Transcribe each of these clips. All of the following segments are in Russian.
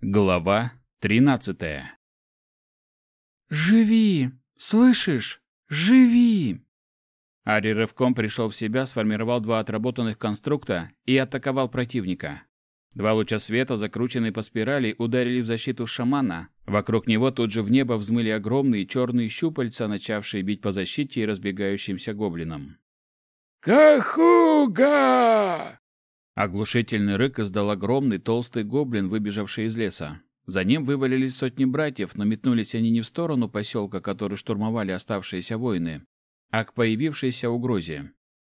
Глава 13. «Живи! Слышишь? Живи!» Ари рывком пришел в себя, сформировал два отработанных конструкта и атаковал противника. Два луча света, закрученные по спирали, ударили в защиту шамана. Вокруг него тут же в небо взмыли огромные черные щупальца, начавшие бить по защите и разбегающимся гоблинам. «Кахуга!» Оглушительный рык издал огромный толстый гоблин, выбежавший из леса. За ним вывалились сотни братьев, но метнулись они не в сторону поселка, который штурмовали оставшиеся воины, а к появившейся угрозе.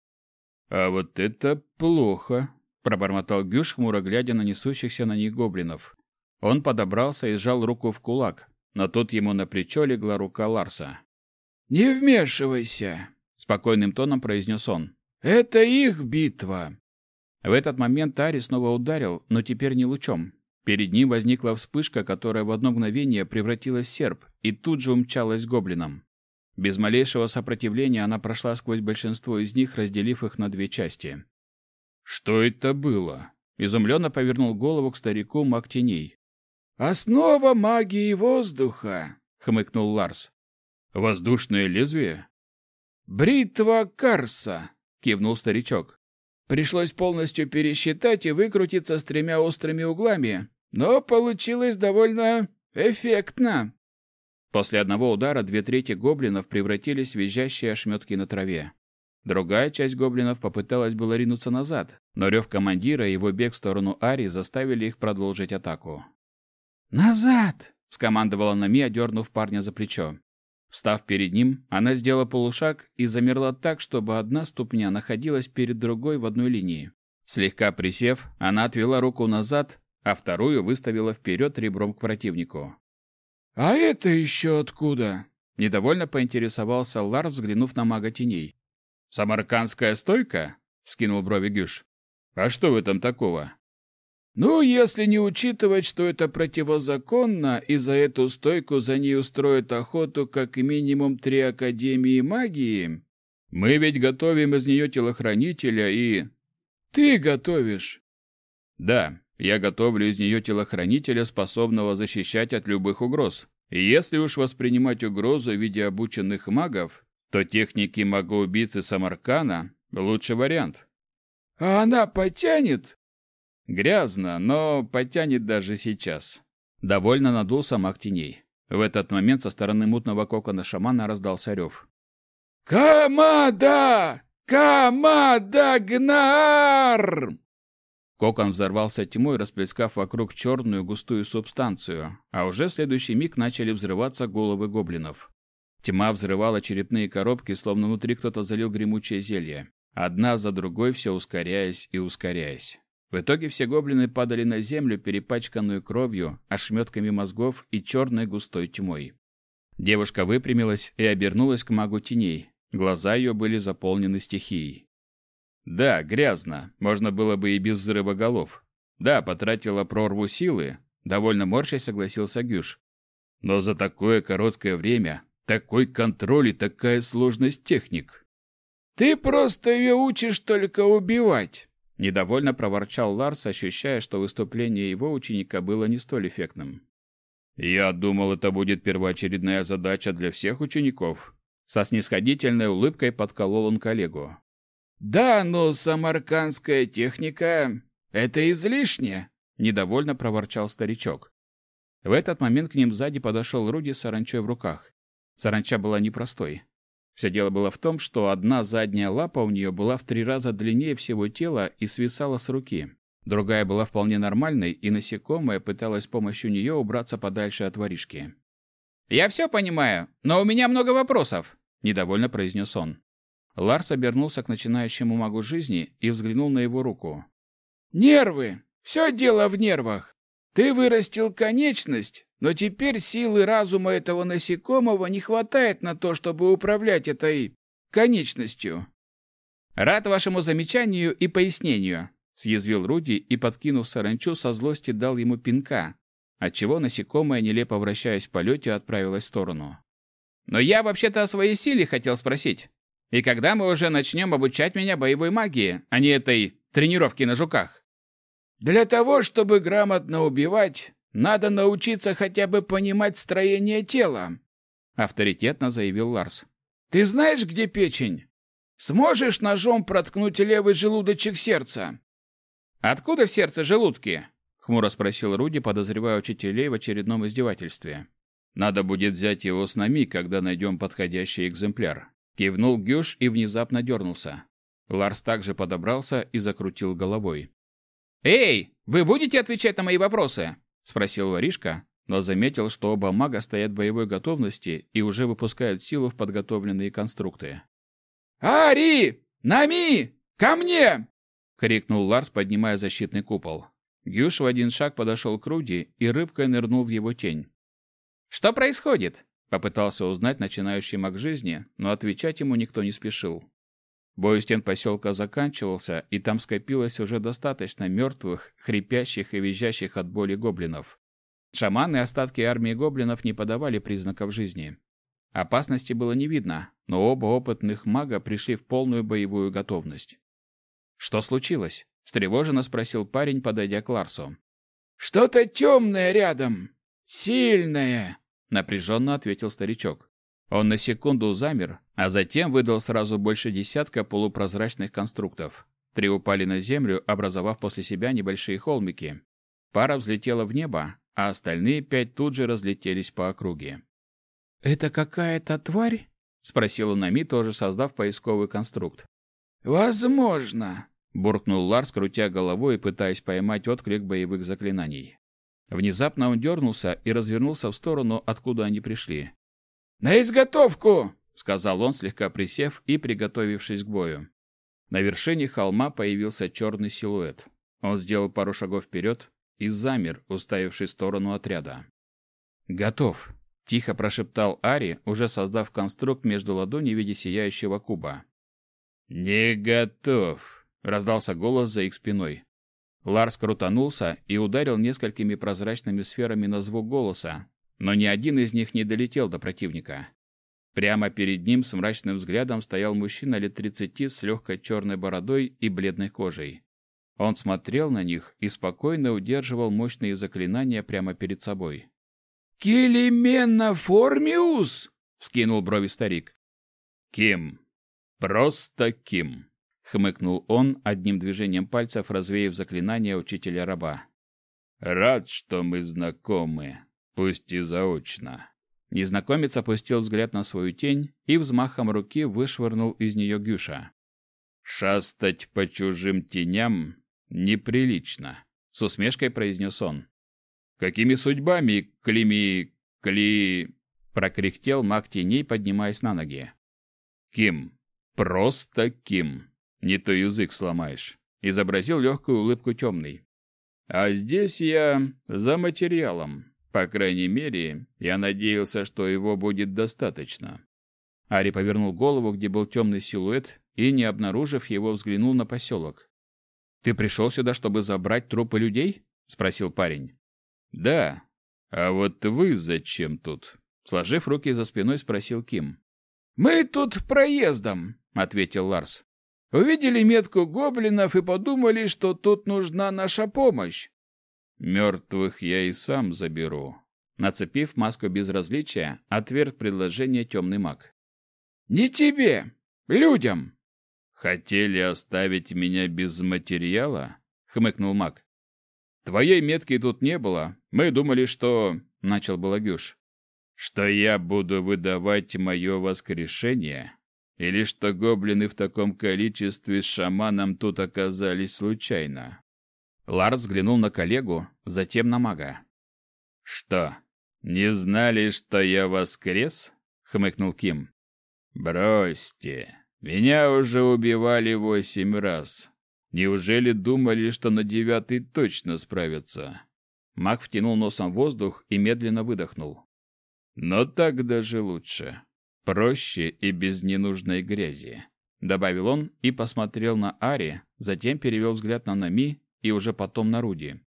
«А вот это плохо!» — пробормотал Гюш, хмуро глядя на несущихся на них гоблинов. Он подобрался и сжал руку в кулак, но тут ему на плечо легла рука Ларса. «Не вмешивайся!» — спокойным тоном произнес он. «Это их битва!» В этот момент Ари снова ударил, но теперь не лучом. Перед ним возникла вспышка, которая в одно мгновение превратилась в серп и тут же умчалась к гоблинам. Без малейшего сопротивления она прошла сквозь большинство из них, разделив их на две части. «Что это было?» — изумленно повернул голову к старику маг теней. «Основа магии воздуха!» — хмыкнул Ларс. «Воздушное лезвие?» «Бритва Карса!» — кивнул старичок. «Пришлось полностью пересчитать и выкрутиться с тремя острыми углами, но получилось довольно эффектно». После одного удара 2/3 гоблинов превратились в визжащие ошметки на траве. Другая часть гоблинов попыталась было ринуться назад, но рев командира и его бег в сторону Ари заставили их продолжить атаку. «Назад!» — скомандовала Нами, одернув парня за плечо. Встав перед ним, она сделала полушаг и замерла так, чтобы одна ступня находилась перед другой в одной линии. Слегка присев, она отвела руку назад, а вторую выставила вперед ребром к противнику. «А это еще откуда?» — недовольно поинтересовался Ларс, взглянув на мага теней. «Самаркандская стойка?» — вскинул брови Гюш. «А что в этом такого?» «Ну, если не учитывать, что это противозаконно, и за эту стойку за ней устроят охоту как минимум 3 академии магии...» «Мы ведь готовим из нее телохранителя и...» «Ты готовишь?» «Да, я готовлю из нее телохранителя, способного защищать от любых угроз. И если уж воспринимать угрозу в виде обученных магов, то техники магоубийцы Самаркана — лучший вариант». «А она потянет?» «Грязно, но потянет даже сейчас». Довольно надулся маг теней. В этот момент со стороны мутного кокона шамана раздался рев. «Камада! Камада Гнар!» Кокон взорвался тьмой, расплескав вокруг черную густую субстанцию, а уже в следующий миг начали взрываться головы гоблинов. Тьма взрывала черепные коробки, словно внутри кто-то залил гремучее зелье. Одна за другой, все ускоряясь и ускоряясь. В итоге все гоблины падали на землю, перепачканную кровью, ошметками мозгов и черной густой тьмой. Девушка выпрямилась и обернулась к магу теней. Глаза ее были заполнены стихией. Да, грязно, можно было бы и без взрыва голов. Да, потратила прорву силы, довольно морщась согласился Гюш. Но за такое короткое время, такой контроль и такая сложность техник. «Ты просто ее учишь только убивать!» Недовольно проворчал Ларс, ощущая, что выступление его ученика было не столь эффектным. «Я думал, это будет первоочередная задача для всех учеников». Со снисходительной улыбкой подколол он коллегу. «Да, но самаркандская техника — это излишне!» Недовольно проворчал старичок. В этот момент к ним сзади подошел Руди с саранчой в руках. Саранча была непростой. Все дело было в том, что одна задняя лапа у нее была в 3 раза длиннее всего тела и свисала с руки. Другая была вполне нормальной, и насекомое пыталось с помощью нее убраться подальше от воришки. «Я все понимаю, но у меня много вопросов», — недовольно произнес он. Ларс обернулся к начинающему магу жизни и взглянул на его руку. «Нервы! Все дело в нервах! Ты вырастил конечность, но теперь силы разума этого насекомого не хватает на то, чтобы управлять этой конечностью». «Рад вашему замечанию и пояснению», — съязвил Руди и, подкинув саранчу, со злости дал ему пинка, отчего насекомое, нелепо вращаясь в полете, отправилось в сторону. «Но я вообще-то о своей силе хотел спросить. И когда мы уже начнем обучать меня боевой магии, а не этой тренировке на жуках?» «Для того, чтобы грамотно убивать, Надо научиться хотя бы понимать строение тела», — авторитетно заявил Ларс. «Ты знаешь, где печень? Сможешь ножом проткнуть левый желудочек сердца?» «Откуда в сердце желудки?» — хмуро спросил Руди, подозревая учителей в очередном издевательстве. «Надо будет взять его с нами, когда найдем подходящий экземпляр». Кивнул Гюш и внезапно дернулся. Ларс также подобрался и закрутил головой. «Эй, вы будете отвечать на мои вопросы?» — спросил воришка, но заметил, что оба мага стоят в боевой готовности и уже выпускают силу в подготовленные конструкты. «Ари! Нами! Ко мне!» — крикнул Ларс, поднимая защитный купол. Гюш в один шаг подошел к Руди и рыбкой нырнул в его тень. «Что происходит?» — попытался узнать начинающий маг жизни, но отвечать ему никто не спешил. Бой у стен поселка заканчивался, и там скопилось уже достаточно мертвых, хрипящих и визжащих от боли гоблинов. Шаманы и остатки армии гоблинов не подавали признаков жизни. Опасности было не видно, но оба опытных мага пришли в полную боевую готовность. «Что случилось?» — встревоженно спросил парень, подойдя к Ларсу. «Что-то темное рядом. Сильное», — напряженно ответил старичок. Он на секунду замер, а затем выдал сразу больше десятка полупрозрачных конструктов. 3 упали на землю, образовав после себя небольшие холмики. Пара взлетела в небо, а остальные 5 тут же разлетелись по округе. «Это какая-то тварь?» — спросила Нами, тоже создав поисковый конструкт. «Возможно», — буркнул Ларс, крутя головой и пытаясь поймать отклик боевых заклинаний. Внезапно он дернулся и развернулся в сторону, откуда они пришли. «На изготовку!» — сказал он, слегка присев и приготовившись к бою. На вершине холма появился черный силуэт. Он сделал пару шагов вперед и замер, уставившись в сторону отряда. «Готов!» — тихо прошептал Ари, уже создав конструкт между ладоней в виде сияющего куба. «Не готов!» — раздался голос за их спиной. Ларс крутанулся и ударил несколькими прозрачными сферами на звук голоса, но ни один из них не долетел до противника. Прямо перед ним с мрачным взглядом стоял мужчина лет 30 с легкой черной бородой и бледной кожей. Он смотрел на них и спокойно удерживал мощные заклинания прямо перед собой. «Килимена Формиус!» — вскинул брови старик. «Ким. Просто Ким!» — хмыкнул он, одним движением пальцев развеяв заклинание учителя-раба. «Рад, что мы знакомы, пусть и заочно». Незнакомец опустил взгляд на свою тень и взмахом руки вышвырнул из нее Гюша. «Шастать по чужим теням неприлично», — с усмешкой произнес он. «Какими судьбами, Кли...» — прокряхтел маг теней, поднимаясь на ноги. «Ким. Просто Ким. Не то язык сломаешь», — изобразил легкую улыбку темный. «А здесь я за материалом. По крайней мере, я надеялся, что его будет достаточно». Ари повернул голову, где был темный силуэт, и, не обнаружив его, взглянул на поселок. «Ты пришел сюда, чтобы забрать трупы людей?» — спросил парень. «Да. А вот вы зачем тут?» — сложив руки за спиной, спросил Ким. «Мы тут проездом», — ответил Ларс. «Увидели метку гоблинов и подумали, что тут нужна наша помощь». «Мертвых я и сам заберу», — нацепив маску безразличия, отверг предложение темный маг. «Не тебе, людям». «Хотели оставить меня без материала?» — хмыкнул маг. «Твоей метки тут не было. Мы думали, что...» — начал было Гюш. «Что я буду выдавать мое воскрешение? Или что гоблины в таком количестве с шаманом тут оказались случайно?» Ларс взглянул на коллегу, затем на мага. «Что, не знали, что я воскрес?» — хмыкнул Ким. «Бросьте, меня уже убивали 8 раз. Неужели думали, что на 9-й точно справятся?» Маг втянул носом воздух и медленно выдохнул. «Но так даже лучше. Проще и без ненужной грязи», — добавил он и посмотрел на Ари, затем перевел взгляд на Нами и уже потом на Руди.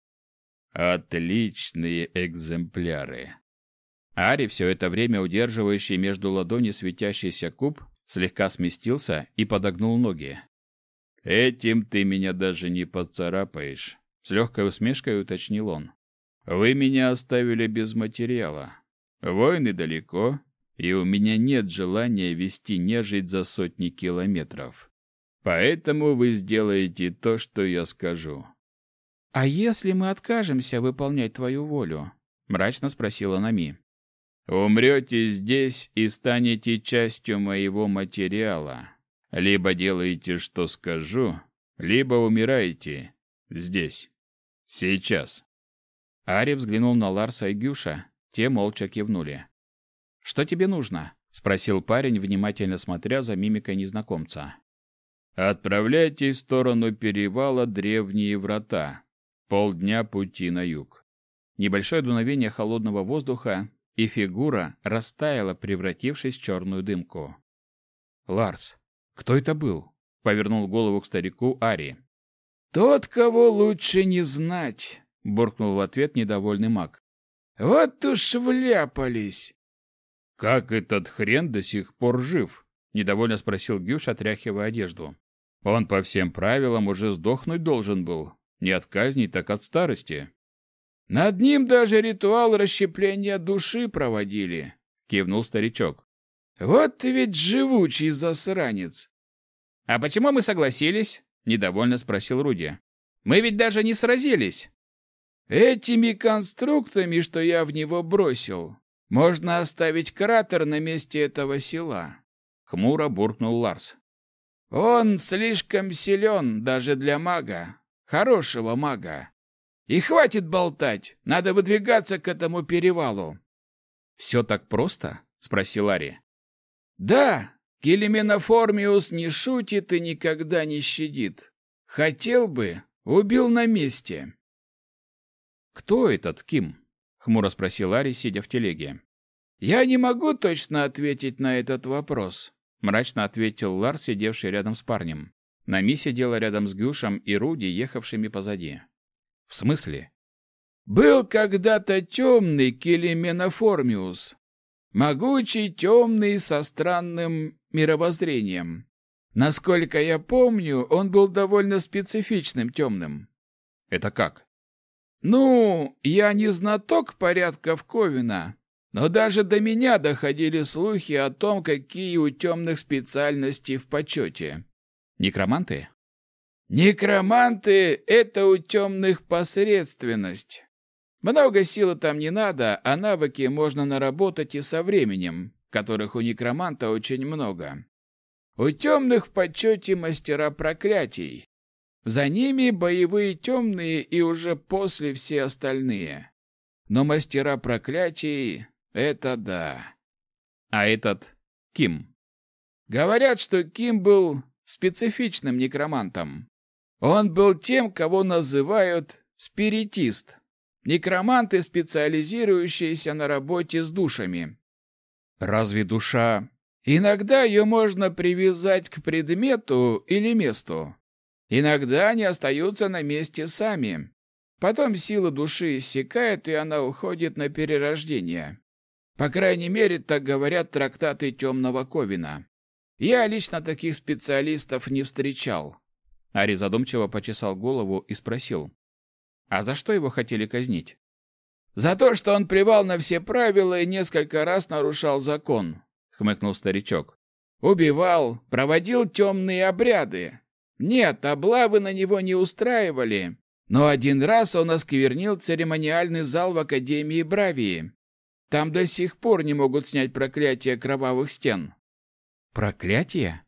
«Отличные экземпляры». Ари, все это время удерживающий между ладони светящийся куб, слегка сместился и подогнул ноги. «Этим ты меня даже не поцарапаешь», — с легкой усмешкой уточнил он. Вы меня оставили без материала. Войны далеко, и у меня нет желания вести нежить за сотни километров. Поэтому вы сделаете то, что я скажу». «А если мы откажемся выполнять твою волю?» — мрачно спросила Нами. «Умрете здесь и станете частью моего материала. Либо делаете, что скажу, либо умираете здесь. Сейчас». Ари взглянул на Ларса и Гюша, те молча кивнули. «Что тебе нужно?» — спросил парень, внимательно смотря за мимикой незнакомца. «Отправляйтесь в сторону перевала Древние Врата. Полдня пути на юг». Небольшое дуновение холодного воздуха, и фигура растаяла, превратившись в черную дымку. «Ларс, кто это был?» — повернул голову к старику Ари. «Тот, кого лучше не знать», — буркнул в ответ недовольный маг. «Вот уж вляпались». «Как этот хрен до сих пор жив?» — недовольно спросил Гюш, отряхивая одежду. «Он по всем правилам уже сдохнуть должен был. Не от казни, так от старости». «Над ним даже ритуал расщепления души проводили», — кивнул старичок. «Вот ты ведь живучий засранец». «А почему мы согласились?» — недовольно спросил Руди. «Мы ведь даже не сразились». «Этими конструктами, что я в него бросил, можно оставить кратер на месте этого села», — хмуро буркнул Ларс. «Он слишком силен даже для мага, хорошего мага. И хватит болтать, надо выдвигаться к этому перевалу». «Все так просто?» — спросил Ари. «Да, Келименоформиус не шутит и никогда не щадит. Хотел бы, убил на месте». «Кто этот Ким?» — хмуро спросил Ари, сидя в телеге. «Я не могу точно ответить на этот вопрос», — мрачно ответил Ларс, сидевший рядом с парнем. Нами сидела рядом с Гюшем и Руди, ехавшими позади. «В смысле?» «Был когда-то темный Келименоформиус. Могучий, темный, со странным мировоззрением. Насколько я помню, он был довольно специфичным темным». «Это как?» «Ну, я не знаток порядков Ковина, но даже до меня доходили слухи о том, какие у темных специальности в почете». «Некроманты?» «Некроманты — это у темных посредственность. Много силы там не надо, а навыки можно наработать и со временем, которых у некроманта очень много. У темных в почете мастера проклятий. За ними боевые темные и уже после все остальные. Но мастера проклятий — это да». «А этот Ким?» «Говорят, что Ким был специфичным некромантом. Он был тем, кого называют спиритист. Некроманты, специализирующиеся на работе с душами». «Разве душа...» «Иногда ее можно привязать к предмету или месту. Иногда они остаются на месте сами. Потом сила души иссякает, и она уходит на перерождение. По крайней мере, так говорят трактаты Темного Ковина. Я лично таких специалистов не встречал». Ари задумчиво почесал голову и спросил. «А за что его хотели казнить?» «За то, что он плевал на все правила и несколько раз нарушал закон», — хмыкнул старичок. «Убивал, проводил темные обряды. Нет, облавы на него не устраивали, но один раз он осквернил церемониальный зал в Академии Бравии. Там до сих пор не могут снять проклятие кровавых стен». «Проклятие?»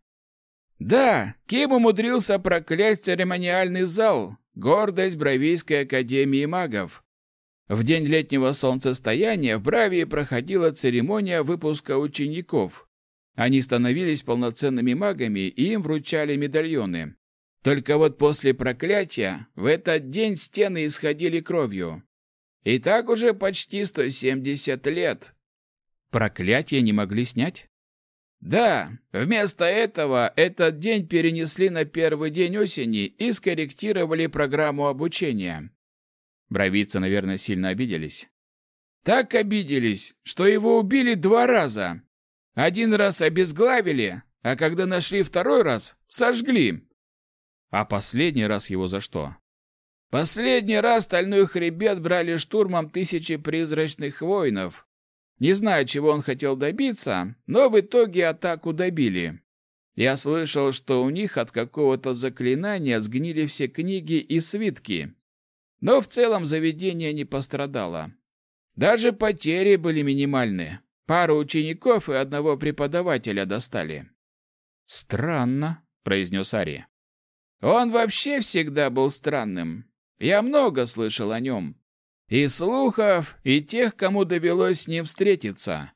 «Да, Ким умудрился проклясть церемониальный зал, гордость Бравийской Академии Магов. В день летнего солнцестояния в Бравии проходила церемония выпуска учеников. Они становились полноценными магами, и им вручали медальоны. Только вот после проклятия в этот день стены исходили кровью. И так уже почти 170 лет». «Проклятие не могли снять?» «Да, вместо этого этот день перенесли на первый день осени и скорректировали программу обучения». Бравийцы, наверное, сильно обиделись. «Так обиделись, что его убили 2 раза. Один раз обезглавили, а когда нашли второй раз, сожгли». «А последний раз его за что?» Последний раз Стальной Хребет брали штурмом тысячи призрачных воинов. Не знаю, чего он хотел добиться, но в итоге атаку добили. Я слышал, что у них от какого-то заклинания сгнили все книги и свитки. Но в целом заведение не пострадало. Даже потери были минимальны. Пару учеников и одного преподавателя достали. «Странно», — произнес Ари. Он вообще всегда был странным. Я много слышал о нем. И слухов, и тех, кому довелось с ним встретиться.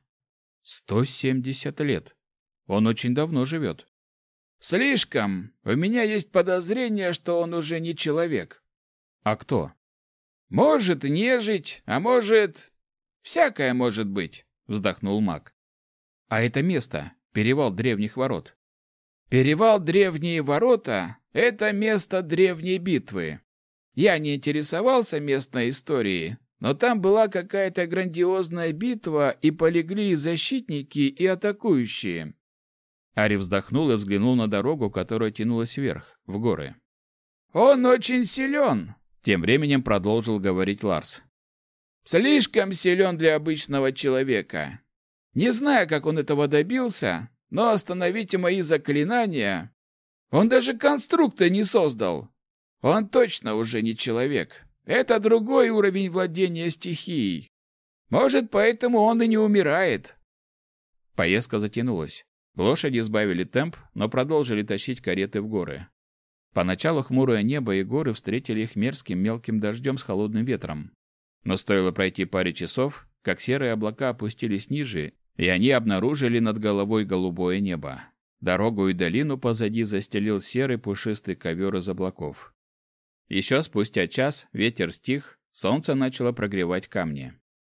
170 лет. Он очень давно живет. Слишком. У меня есть подозрение, что он уже не человек. А кто? Может, нежить, а может... Всякое может быть, вздохнул маг. А это место, перевал древних ворот. Перевал Древние Ворота — это место древней битвы. Я не интересовался местной историей, но там была какая-то грандиозная битва, и полегли и защитники, и атакующие. Ари вздохнул и взглянул на дорогу, которая тянулась вверх, в горы. «Он очень силен», — тем временем продолжил говорить Ларс. «Слишком силен для обычного человека. Не знаю, как он этого добился, но остановите мои заклинания. Он даже конструкта не создал. Он точно уже не человек. Это другой уровень владения стихией. Может, поэтому он и не умирает». Поездка затянулась. Лошади сбавили темп, но продолжили тащить кареты в горы. Поначалу хмурое небо и горы встретили их мерзким мелким дождем с холодным ветром. Но стоило пройти паре часов, как серые облака опустились ниже, и они обнаружили над головой голубое небо. Дорогу и долину позади застелил серый пушистый ковер из облаков. Еще спустя час ветер стих, солнце начало прогревать камни.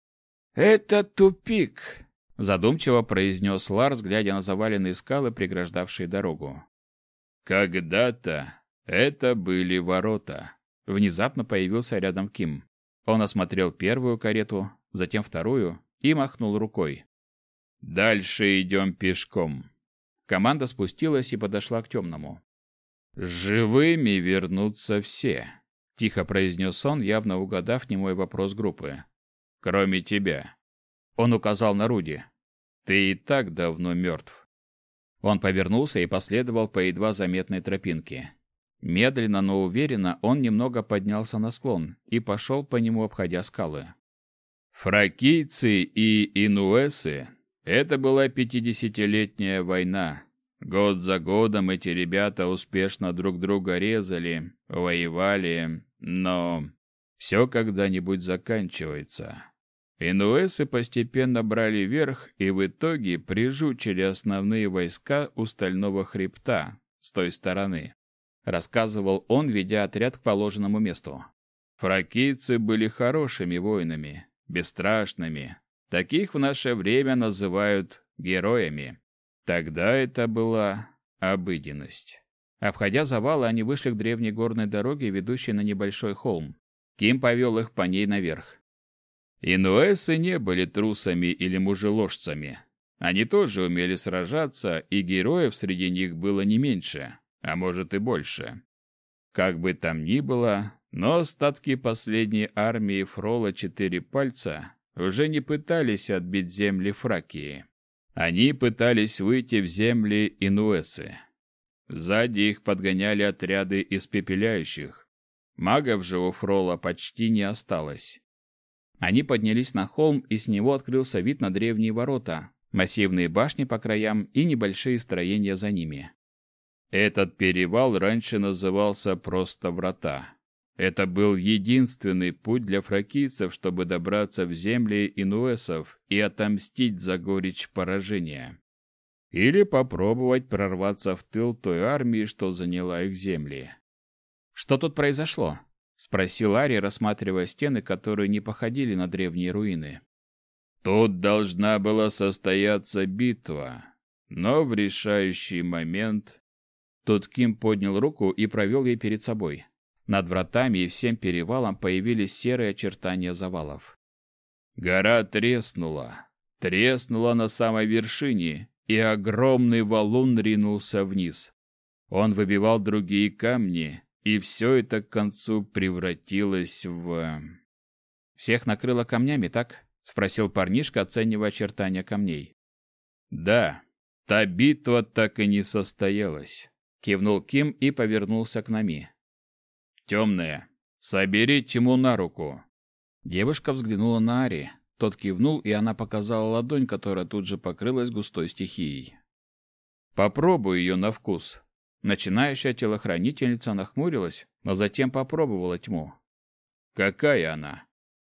«Это тупик», — задумчиво произнес Ларс, глядя на заваленные скалы, преграждавшие дорогу. «Когда-то это были ворота». Внезапно появился рядом Ким. Он осмотрел первую карету, затем вторую и махнул рукой. «Дальше идем пешком». Команда спустилась и подошла к темному. «Живыми вернутся все», — тихо произнес он, явно угадав немой вопрос группы. «Кроме тебя». Он указал на Руди. «Ты и так давно мертв». Он повернулся и последовал по едва заметной тропинке. Медленно, но уверенно он немного поднялся на склон и пошел по нему, обходя скалы. Фракийцы и инуэсы — это была 50-летняя война. Год за годом эти ребята успешно друг друга резали, воевали, но все когда-нибудь заканчивается. Инуэсы постепенно брали верх и в итоге прижучили основные войска у Стального Хребта с той стороны. Рассказывал он, ведя отряд к положенному месту. Фракийцы были хорошими воинами, бесстрашными. Таких в наше время называют героями. Тогда это была обыденность. Обходя завалы, они вышли к древней горной дороге, ведущей на небольшой холм. Ким повел их по ней наверх. Инуэсы не были трусами или мужеложцами. Они тоже умели сражаться, и героев среди них было не меньше, а может и больше. Как бы там ни было, но остатки последней армии Фрола Четыре Пальца уже не пытались отбить земли Фракии. Они пытались выйти в земли инуэсы. Сзади их подгоняли отряды испепеляющих. Магов же у Фрола почти не осталось. Они поднялись на холм, и с него открылся вид на древние ворота, массивные башни по краям и небольшие строения за ними. Этот перевал раньше назывался просто Врата. Это был единственный путь для фракийцев, чтобы добраться в земли инуэсов и отомстить за горечь поражения. Или попробовать прорваться в тыл той армии, что заняла их земли. «Что тут произошло?» — спросил Ари, рассматривая стены, которые не походили на древние руины. «Тут должна была состояться битва, но в решающий момент...» Тут Ким поднял руку и провел ей перед собой. Над вратами и всем перевалом появились серые очертания завалов. Гора треснула на самой вершине, и огромный валун ринулся вниз. Он выбивал другие камни, и все это к концу превратилось в... «Всех накрыло камнями, так?» — спросил парнишка, оценивая очертания камней. «Да, та битва так и не состоялась», — кивнул Ким и повернулся к Нами. «Темная, собери Тьму на руку». Девушка взглянула на Ари. Тот кивнул, и она показала ладонь, которая тут же покрылась густой стихией. «Попробуй ее на вкус». Начинающая телохранительница нахмурилась, но затем попробовала тьму. «Какая она?»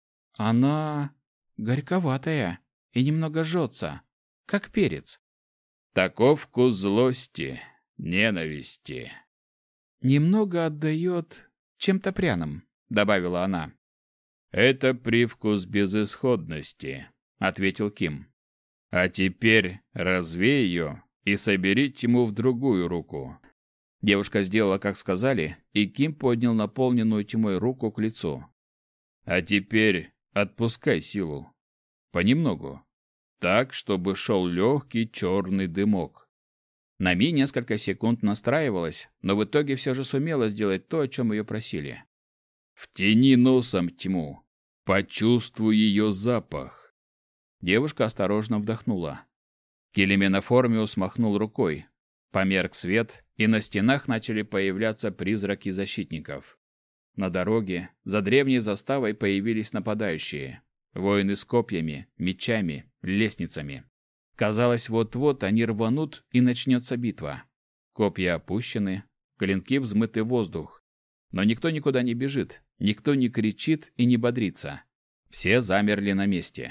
«Она горьковатая и немного жжется, как перец». «Таков вкус злости, ненависти». «Немного отдает чем-то пряным», — добавила она. «Это привкус безысходности», — ответил Ким. «А теперь развей ее и собери тьму в другую руку». Девушка сделала, как сказали, и Ким поднял наполненную тьмой руку к лицу. «А теперь отпускай силу. Понемногу. Так, чтобы шел легкий черный дымок». Нами несколько секунд настраивалась, но в итоге все же сумела сделать то, о чем ее просили. «Втяни носом тьму. Почувствуй ее запах». Девушка осторожно вдохнула. Келеменоформиус махнул рукой. Померк свет, и на стенах начали появляться призраки защитников. На дороге, за древней заставой, появились нападающие. Воины с копьями, мечами, лестницами. Казалось, вот-вот они рванут, и начнется битва. Копья опущены, клинки взмыты в воздух. Но никто никуда не бежит, никто не кричит и не бодрится. Все замерли на месте.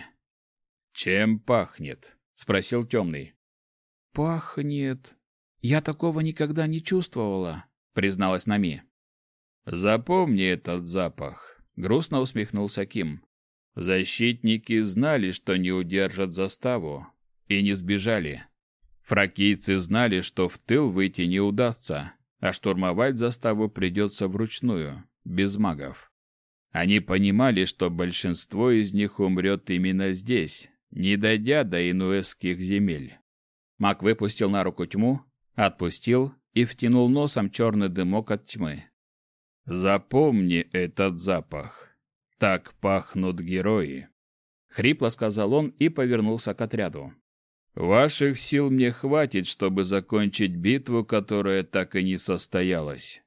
«Чем пахнет?» — спросил темный. «Пахнет... Я такого никогда не чувствовала», — призналась Нами. «Запомни этот запах», — грустно усмехнулся Ким. «Защитники знали, что не удержат заставу, и не сбежали. Фракийцы знали, что в тыл выйти не удастся, а штурмовать заставу придется вручную, без магов. Они понимали, что большинство из них умрет именно здесь, не дойдя до инуэсских земель». Маг выпустил на руку тьму, отпустил и втянул носом черный дымок от тьмы. «Запомни этот запах. Так пахнут герои», — хрипло сказал он и повернулся к отряду. «Ваших сил мне хватит, чтобы закончить битву, которая так и не состоялась.